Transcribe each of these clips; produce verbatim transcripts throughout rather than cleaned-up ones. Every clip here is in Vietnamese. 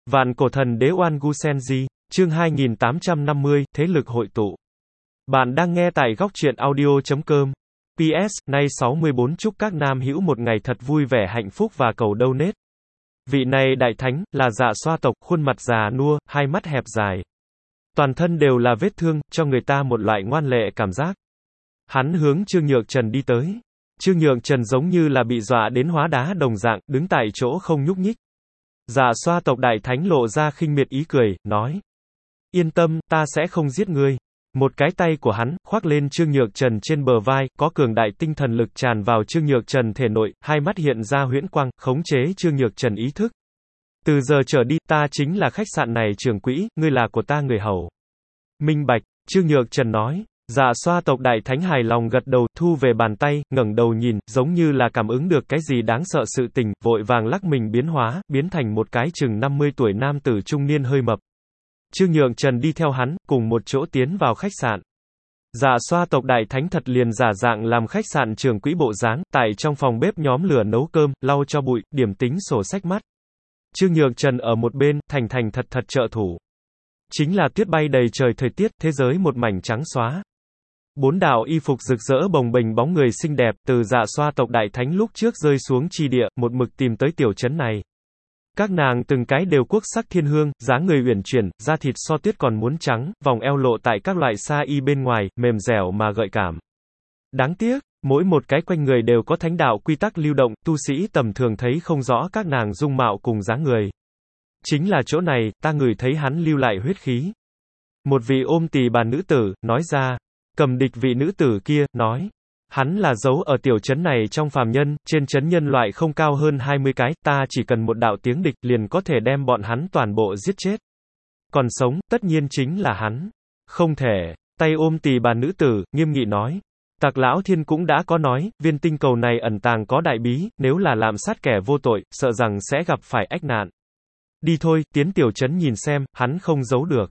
Vạn cổ thần đế Oan Gu Senji, chương hai nghìn tám trăm năm mươi, thế lực hội tụ. Bạn đang nghe tại góc truyện audio chấm com. pê ét, nay sáu mươi bốn chúc các nam hữu một ngày thật vui vẻ hạnh phúc và cầu donate. Vị này đại thánh, là Dạ Xoa tộc, khuôn mặt già nua, hai mắt hẹp dài. Toàn thân đều là vết thương, cho người ta một loại ngoan lệ cảm giác. Hắn hướng Trương Nhược Trần đi tới. Trương Nhược Trần giống như là bị dọa đến hóa đá đồng dạng, đứng tại chỗ không nhúc nhích. Dạ Xoa tộc đại thánh lộ ra khinh miệt ý cười, nói. Yên tâm, ta sẽ không giết ngươi. Một cái tay của hắn, khoác lên Trương Nhược Trần trên bờ vai, có cường đại tinh thần lực tràn vào Trương Nhược Trần thể nội, hai mắt hiện ra huyễn quang, khống chế Trương Nhược Trần ý thức. Từ giờ trở đi, ta chính là khách sạn này trưởng quỹ, ngươi là của ta người hầu. Minh bạch, Trương Nhược Trần nói. Dạ Xoa tộc đại thánh hài lòng gật đầu, thu về bàn tay, ngẩng đầu nhìn, giống như là cảm ứng được cái gì đáng sợ sự tình, vội vàng lắc mình biến hóa, biến thành một cái chừng năm mươi tuổi nam tử trung niên hơi mập. Trương Nhượng Trần đi theo hắn, cùng một chỗ tiến vào khách sạn. Dạ Xoa tộc đại thánh thật liền giả dạng làm khách sạn trưởng quỹ bộ dáng, tại trong phòng bếp nhóm lửa nấu cơm, lau cho bụi, điểm tính sổ sách mắt. Trương Nhượng Trần ở một bên, thành thành thật thật trợ thủ. Chính là tuyết bay đầy trời thời tiết, thế giới một mảnh trắng xóa. Bốn đạo y phục rực rỡ bồng bềnh bóng người xinh đẹp, từ Dạ Xoa tộc đại thánh lúc trước rơi xuống chi địa, một mực tìm tới tiểu trấn này. Các nàng từng cái đều quốc sắc thiên hương, dáng người uyển chuyển, da thịt so tuyết còn muốn trắng, vòng eo lộ tại các loại sa y bên ngoài, mềm dẻo mà gợi cảm. Đáng tiếc, mỗi một cái quanh người đều có thánh đạo quy tắc lưu động, tu sĩ tầm thường thấy không rõ các nàng dung mạo cùng dáng người. Chính là chỗ này, ta ngửi thấy hắn lưu lại huyết khí. Một vị ôm tỳ bà nữ tử, nói ra. Cầm địch vị nữ tử kia, nói. Hắn là giấu ở tiểu trấn này trong phàm nhân, trên trấn nhân loại không cao hơn hai mươi cái, ta chỉ cần một đạo tiếng địch liền có thể đem bọn hắn toàn bộ giết chết. Còn sống, tất nhiên chính là hắn. Không thể, tay ôm tỳ bà nữ tử, nghiêm nghị nói. Tạc Lão Thiên cũng đã có nói, viên tinh cầu này ẩn tàng có đại bí, nếu là lạm sát kẻ vô tội, sợ rằng sẽ gặp phải ách nạn. Đi thôi, tiến tiểu trấn nhìn xem, hắn không giấu được.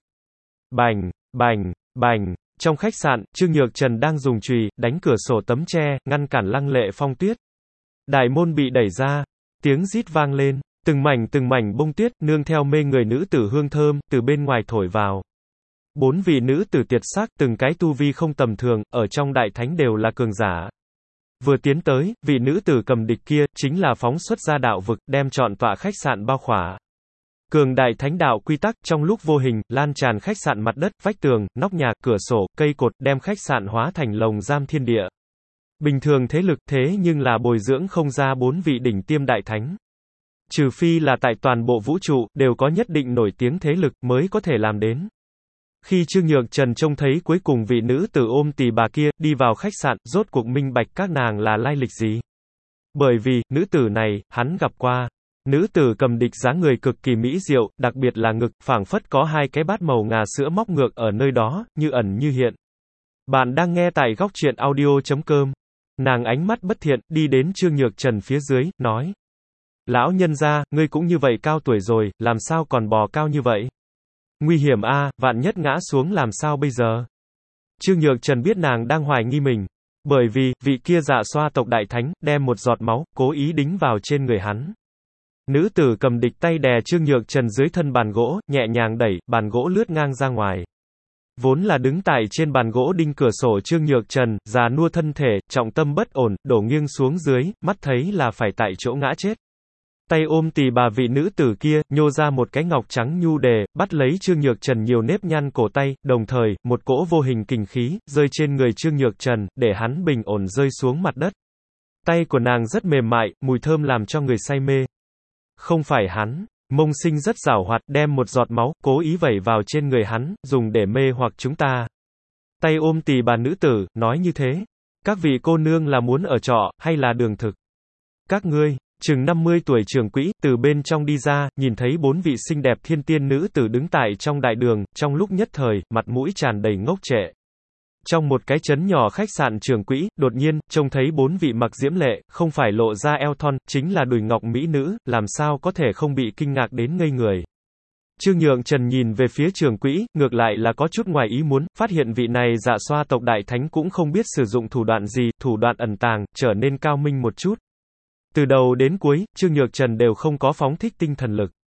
Bành, bành, bành. Trong khách sạn, Trương Nhược Trần đang dùng chùy đánh cửa sổ tấm tre, ngăn cản lăng lệ phong tuyết. Đại môn bị đẩy ra, tiếng rít vang lên, từng mảnh từng mảnh bông tuyết, nương theo mê người nữ tử hương thơm, từ bên ngoài thổi vào. Bốn vị nữ tử tuyệt sắc, từng cái tu vi không tầm thường, ở trong đại thánh đều là cường giả. Vừa tiến tới, vị nữ tử cầm địch kia, chính là phóng xuất ra đạo vực, đem trọn tọa khách sạn bao khỏa. Cường đại thánh đạo quy tắc, trong lúc vô hình, lan tràn khách sạn mặt đất, vách tường, nóc nhà, cửa sổ, cây cột, đem khách sạn hóa thành lồng giam thiên địa. Bình thường thế lực, thế nhưng là bồi dưỡng không ra bốn vị đỉnh tiêm đại thánh. Trừ phi là tại toàn bộ vũ trụ, đều có nhất định nổi tiếng thế lực, mới có thể làm đến. Khi Trương Nhược Trần trông thấy cuối cùng vị nữ tử ôm tỳ bà kia, đi vào khách sạn, rốt cuộc minh bạch các nàng là lai lịch gì. Bởi vì, nữ tử này, hắn gặp qua. Nữ tử cầm địch dáng người cực kỳ mỹ diệu, đặc biệt là ngực, phảng phất có hai cái bát màu ngà sữa móc ngược ở nơi đó, như ẩn như hiện. Bạn đang nghe tại góc truyện audio chấm com. Nàng ánh mắt bất thiện, đi đến Trương Nhược Trần phía dưới, nói. Lão nhân gia, ngươi cũng như vậy cao tuổi rồi, làm sao còn bò cao như vậy? Nguy hiểm a, vạn nhất ngã xuống làm sao bây giờ? Trương Nhược Trần biết nàng đang hoài nghi mình. Bởi vì, vị kia Dạ Xoa tộc đại thánh, đem một giọt máu, cố ý đính vào trên người hắn. Nữ tử cầm địch tay đè Trương Nhược Trần dưới thân bàn gỗ, nhẹ nhàng đẩy, bàn gỗ lướt ngang ra ngoài. Vốn là đứng tại trên bàn gỗ đinh cửa sổ Trương Nhược Trần, già nua thân thể, trọng tâm bất ổn, đổ nghiêng xuống dưới, mắt thấy là phải tại chỗ ngã chết. Tay ôm tỳ bà vị nữ tử kia, nhô ra một cái ngọc trắng nhu đề, bắt lấy Trương Nhược Trần nhiều nếp nhăn cổ tay, đồng thời, một cỗ vô hình kình khí, rơi trên người Trương Nhược Trần, để hắn bình ổn rơi xuống mặt đất. Tay của nàng rất mềm mại, mùi thơm làm cho người say mê. Không phải hắn, Mông Sinh rất giảo hoạt, đem một giọt máu, cố ý vẩy vào trên người hắn, dùng để mê hoặc chúng ta. Tay ôm tỳ bà nữ tử, nói như thế. Các vị cô nương là muốn ở trọ, hay là đường thực? Các ngươi, chừng năm mươi tuổi trưởng quỹ, từ bên trong đi ra, nhìn thấy bốn vị xinh đẹp thiên tiên nữ tử đứng tại trong đại đường, trong lúc nhất thời, mặt mũi tràn đầy ngốc trệ. Trong một cái trấn nhỏ khách sạn trưởng quỹ, đột nhiên, trông thấy bốn vị mặc diễm lệ, không phải lộ ra eo thon, chính là đùi ngọc mỹ nữ, làm sao có thể không bị kinh ngạc đến ngây người. Trương Nhượng Trần nhìn về phía trưởng quỹ, ngược lại là có chút ngoài ý muốn, phát hiện vị này Dạ Xoa tộc đại thánh cũng không biết sử dụng thủ đoạn gì, thủ đoạn ẩn tàng, trở nên cao minh một chút. Từ đầu đến cuối, Trương Nhược Trần đều không có phóng thích tinh thần lực.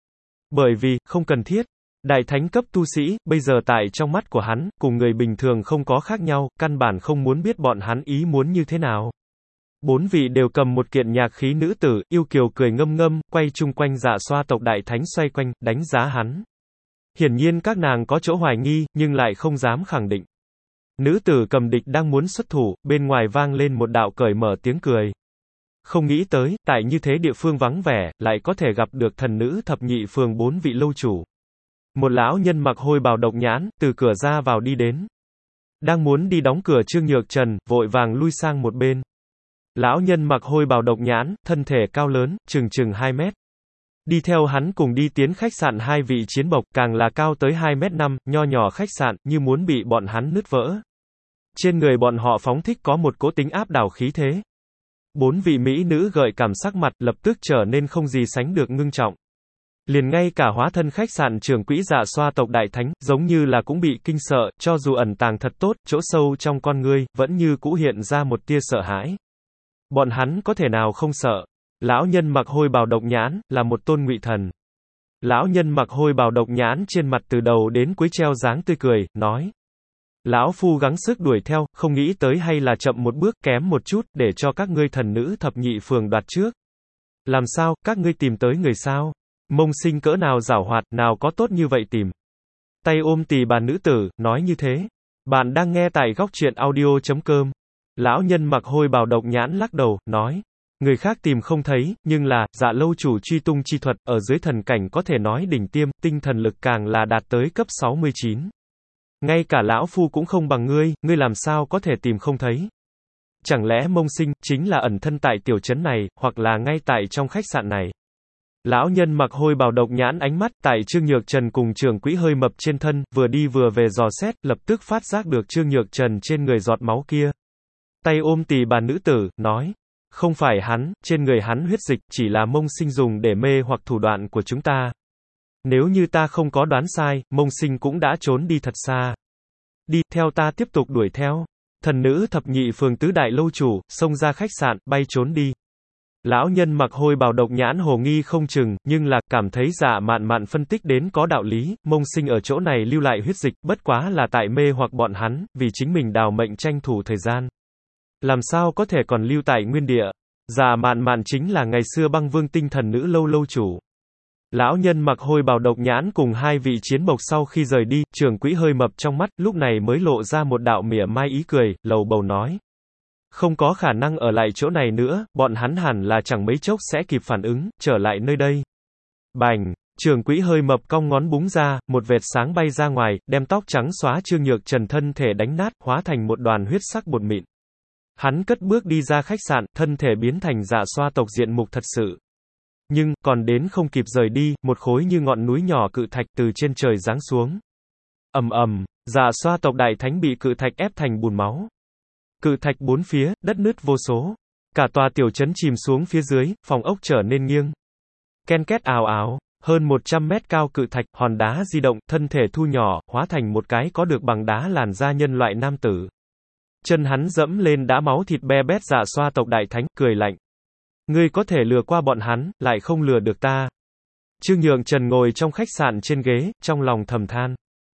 Bởi vì, không cần thiết. Đại thánh cấp tu sĩ, bây giờ tại trong mắt của hắn, cùng người bình thường không có khác nhau, căn bản không muốn biết bọn hắn ý muốn như thế nào. Bốn vị đều cầm một kiện nhạc khí nữ tử, yêu kiều cười ngâm ngâm, quay chung quanh Dạ Xoa tộc đại thánh xoay quanh, đánh giá hắn. Hiển nhiên các nàng có chỗ hoài nghi, nhưng lại không dám khẳng định. Nữ tử cầm địch đang muốn xuất thủ, bên ngoài vang lên một đạo cởi mở tiếng cười. Không nghĩ tới, tại như thế địa phương vắng vẻ, lại có thể gặp được thần nữ thập nhị phường bốn vị lâu chủ. Một lão nhân mặc hôi bào độc nhãn, từ cửa ra vào đi đến. Đang muốn đi đóng cửa Trương Nhược Trần, vội vàng lui sang một bên. Lão nhân mặc hôi bào độc nhãn, thân thể cao lớn, chừng chừng hai mét. Đi theo hắn cùng đi tiến khách sạn hai vị chiến bộc, càng là cao tới hai mét năm, nho nhỏ khách sạn, như muốn bị bọn hắn nứt vỡ. Trên người bọn họ phóng thích có một cỗ tính áp đảo khí thế. Bốn vị mỹ nữ gợi cảm sắc mặt, lập tức trở nên không gì sánh được ngưng trọng. Liền ngay cả hóa thân khách sạn trưởng quỹ Dạ Xoa tộc đại thánh, giống như là cũng bị kinh sợ, cho dù ẩn tàng thật tốt, chỗ sâu trong con ngươi, vẫn như cũ hiện ra một tia sợ hãi. Bọn hắn có thể nào không sợ? Lão nhân mặc hôi bào độc nhãn, là một tôn ngụy thần. Lão nhân mặc hôi bào độc nhãn trên mặt từ đầu đến cuối treo dáng tươi cười, nói. Lão phu gắng sức đuổi theo, không nghĩ tới hay là chậm một bước, kém một chút, để cho các ngươi thần nữ thập nhị phường đoạt trước. Làm sao, các ngươi tìm tới người sao? Mông Sinh cỡ nào giảo hoạt, nào có tốt như vậy tìm. Tay ôm tỳ bà nữ tử, nói như thế. Bạn đang nghe tại góc truyện audio chấm com. Lão nhân mặc hôi bào độc nhãn lắc đầu, nói. Người khác tìm không thấy, nhưng là, Dạ lâu chủ truy tung chi thuật, ở dưới thần cảnh có thể nói đỉnh tiêm, tinh thần lực càng là đạt tới cấp sáu mươi chín. Ngay cả lão phu cũng không bằng ngươi, ngươi làm sao có thể tìm không thấy? Chẳng lẽ Mông Sinh, chính là ẩn thân tại tiểu trấn này, hoặc là ngay tại trong khách sạn này? Lão nhân mặc hôi bào độc nhãn ánh mắt, tại Trương Nhược Trần cùng trưởng quỹ hơi mập trên thân, vừa đi vừa về dò xét, lập tức phát giác được Trương Nhược Trần trên người giọt máu kia. Tay ôm tỳ bà nữ tử, nói. Không phải hắn, trên người hắn huyết dịch, chỉ là Mông Sinh dùng để mê hoặc thủ đoạn của chúng ta. Nếu như ta không có đoán sai, Mông Sinh cũng đã trốn đi thật xa. Đi, theo ta tiếp tục đuổi theo. Thần nữ thập nhị phường tứ đại lâu chủ, xông ra khách sạn, bay trốn đi. Lão nhân mặc hôi bào độc nhãn hồ nghi không chừng, nhưng là, cảm thấy Dạ Mạn Mạn phân tích đến có đạo lý, Mông Sinh ở chỗ này lưu lại huyết dịch, bất quá là tại mê hoặc bọn hắn, vì chính mình đào mệnh tranh thủ thời gian. Làm sao có thể còn lưu tại nguyên địa? Dạ Mạn Mạn chính là ngày xưa Băng Vương tinh thần nữ lâu lâu chủ. Lão nhân mặc hôi bào độc nhãn cùng hai vị chiến bộc sau khi rời đi, trưởng quỹ hơi mập trong mắt, lúc này mới lộ ra một đạo mỉa mai ý cười, lầu bầu nói. Không có khả năng ở lại chỗ này nữa, bọn hắn hẳn là chẳng mấy chốc sẽ kịp phản ứng, trở lại nơi đây. Bành, trưởng quỹ hơi mập cong ngón búng ra, một vệt sáng bay ra ngoài, đem tóc trắng xóa Trương Nhược Trần thân thể đánh nát, hóa thành một đoàn huyết sắc bột mịn. Hắn cất bước đi ra khách sạn, thân thể biến thành Dạ Xoa tộc diện mục thật sự. Nhưng, còn đến không kịp rời đi, một khối như ngọn núi nhỏ cự thạch từ trên trời giáng xuống. Ầm ầm, Dạ Xoa tộc đại thánh bị cự thạch ép thành bùn máu. Cự thạch bốn phía, đất nứt vô số. Cả tòa tiểu trấn chìm xuống phía dưới, phòng ốc trở nên nghiêng. Ken két ào ào, hơn một trăm mét cao cự thạch, hòn đá di động, thân thể thu nhỏ, hóa thành một cái có được bằng đá làn da nhân loại nam tử. Chân hắn dẫm lên đá máu thịt be bét Dạ Xoa tộc đại thánh, cười lạnh. Ngươi có thể lừa qua bọn hắn, lại không lừa được ta. Trương Nhược Trần ngồi trong khách sạn trên ghế, trong lòng thầm than.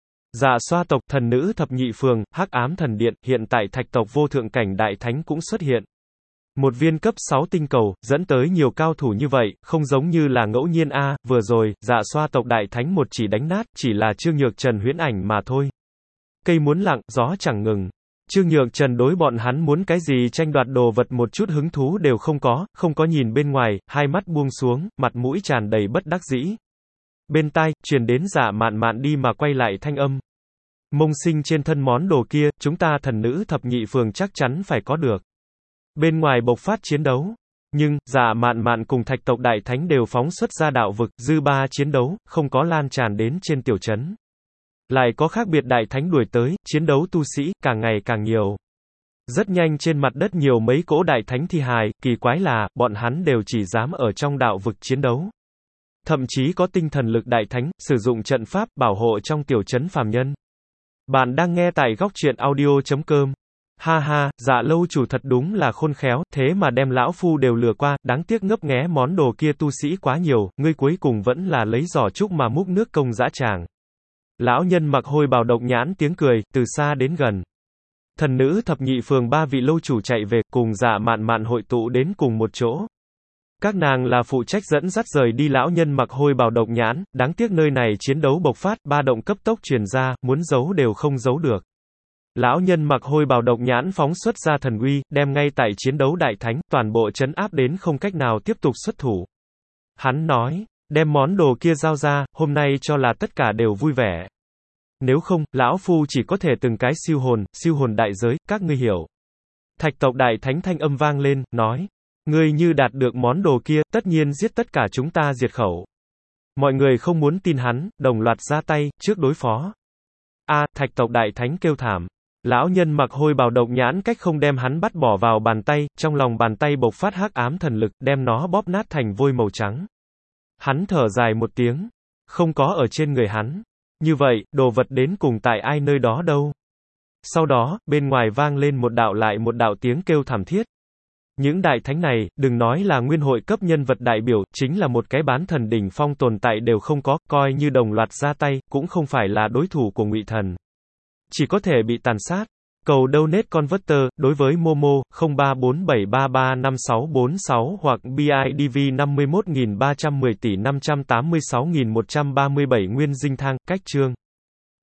Dạ Xoa tộc, thần nữ thập nhị phường, hắc ám thần điện, hiện tại thạch tộc vô thượng cảnh đại thánh cũng xuất hiện. Một viên cấp sáu tinh cầu, dẫn tới nhiều cao thủ như vậy, không giống như là ngẫu nhiên a, vừa rồi, Dạ Xoa tộc đại thánh một chỉ đánh nát, chỉ là Trương Nhược Trần huyễn ảnh mà thôi. Cây muốn lặng, gió chẳng ngừng. Trương Nhược Trần đối bọn hắn muốn cái gì tranh đoạt đồ vật một chút hứng thú đều không có, không có nhìn bên ngoài, hai mắt buông xuống, mặt mũi tràn đầy bất đắc dĩ. Bên tai, truyền đến Dạ Mạn Mạn đi mà quay lại thanh âm. Mông Sinh trên thân món đồ kia, chúng ta thần nữ thập nhị phường chắc chắn phải có được. Bên ngoài bộc phát chiến đấu. Nhưng, Dạ Mạn Mạn cùng thạch tộc đại thánh đều phóng xuất ra đạo vực, dư ba chiến đấu, không có lan tràn đến trên tiểu trấn. Lại có khác biệt đại thánh đuổi tới, chiến đấu tu sĩ, càng ngày càng nhiều. Rất nhanh trên mặt đất nhiều mấy cỗ đại thánh thi hài, kỳ quái là, bọn hắn đều chỉ dám ở trong đạo vực chiến đấu. Thậm chí có tinh thần lực đại thánh, sử dụng trận pháp, bảo hộ trong tiểu trấn phàm nhân. Bạn đang nghe tại góc truyện audio chấm com. Ha ha, Dạ lâu chủ thật đúng là khôn khéo, thế mà đem lão phu đều lừa qua, đáng tiếc ngấp nghé món đồ kia tu sĩ quá nhiều, ngươi cuối cùng vẫn là lấy giỏ trúc mà múc nước công dã tràng. Lão nhân mặc hôi bào độc nhãn tiếng cười, từ xa đến gần. Thần nữ thập nhị phường ba vị lâu chủ chạy về, cùng Dạ Mạn Mạn hội tụ đến cùng một chỗ. Các nàng là phụ trách dẫn dắt rời đi lão nhân mặc hôi bào độc nhãn, đáng tiếc nơi này chiến đấu bộc phát, ba động cấp tốc truyền ra, muốn giấu đều không giấu được. Lão nhân mặc hôi bào độc nhãn phóng xuất ra thần uy, đem ngay tại chiến đấu đại thánh, toàn bộ trấn áp đến không cách nào tiếp tục xuất thủ. Hắn nói, đem món đồ kia giao ra, hôm nay cho là tất cả đều vui vẻ. Nếu không, lão phu chỉ có thể từng cái siêu hồn, siêu hồn đại giới, các ngươi hiểu. Thạch tộc đại thánh thanh âm vang lên, nói, ngươi như đạt được món đồ kia, tất nhiên giết tất cả chúng ta diệt khẩu. Mọi người không muốn tin hắn, đồng loạt ra tay, trước đối phó. A, thạch tộc đại thánh kêu thảm. Lão nhân mặc hôi bào độc nhãn cách không đem hắn bắt bỏ vào bàn tay, trong lòng bàn tay bộc phát hắc ám thần lực, đem nó bóp nát thành vôi màu trắng. Hắn thở dài một tiếng, không có ở trên người hắn. Như vậy, đồ vật đến cùng tại ai nơi đó đâu? Sau đó, bên ngoài vang lên một đạo lại một đạo tiếng kêu thảm thiết. Những đại thánh này, đừng nói là nguyên hội cấp nhân vật đại biểu, chính là một cái bán thần đỉnh phong tồn tại đều không có, coi như đồng loạt ra tay, cũng không phải là đối thủ của Ngụy Thần. Chỉ có thể bị tàn sát. Cầu donate converter, đối với Momo, không ba bốn bảy ba ba năm sáu bốn sáu hoặc bê i đê vê năm mươi mốt nghìn ba trăm mười tỷ năm trăm tám mươi sáu nghìn một trăm ba mươi bảy nguyên dinh thang, cách chương.